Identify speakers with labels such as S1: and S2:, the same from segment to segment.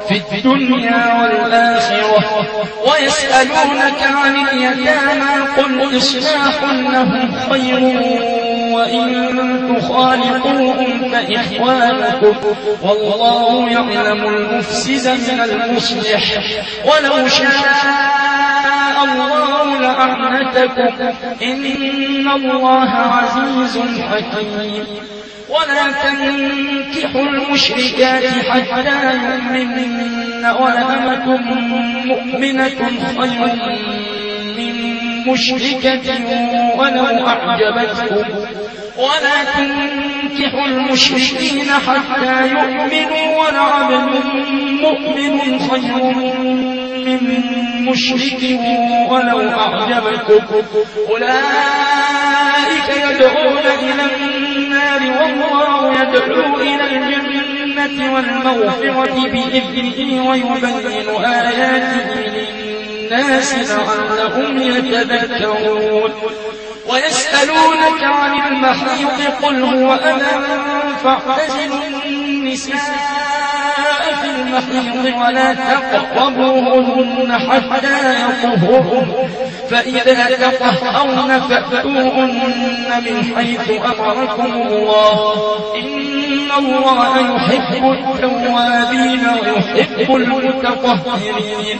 S1: في الدنيا والآخرة ويسألونك عن اليتامى قل إصلاح لهم خير وإن تخالطوهم فإخوانكم والله يعلم المفسد من المصلح ولو شاء الله لأعنتكم إن الله عزيز حكيم ولا تنكحوا المشركات حتى يؤمنن ولأمة مؤمنة خير من مشركة ولو أعجبتكم ولا تنكحوا المشركين حتى يؤمنوا ولعبد مؤمن خير من مشرك ولو أعجبكم أولئك يدعون إلى النار والله يدعو إلى الجنة والمغفرة بإذنه ويبين آياته للناس لعلهم يتذكرون ويسألونك عن المحيض قل هو أذى فاعتزلوا النساء في المحيض ولا تقربوهن حتى يطهرن فإذا تطهرن فأتوهن من حيث أمركم الله إن الله يحب التوابين ويحب المتطهرين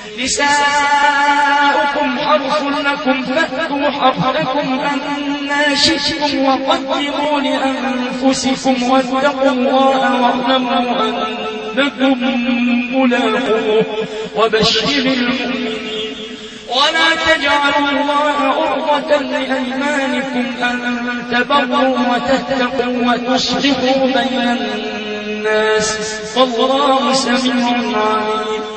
S1: نساؤكم حرث لكم فأتوا حرثكم أنى شئتم وقدموا لأنفسكم واتقوا الله واعلموا أنكم ملاقوه وبشر المؤمنين ولا تجعلوا الله عرضة لأيمانكم أن تبروا وتتقوا وتصلحوا بين الناس والله سميع عليم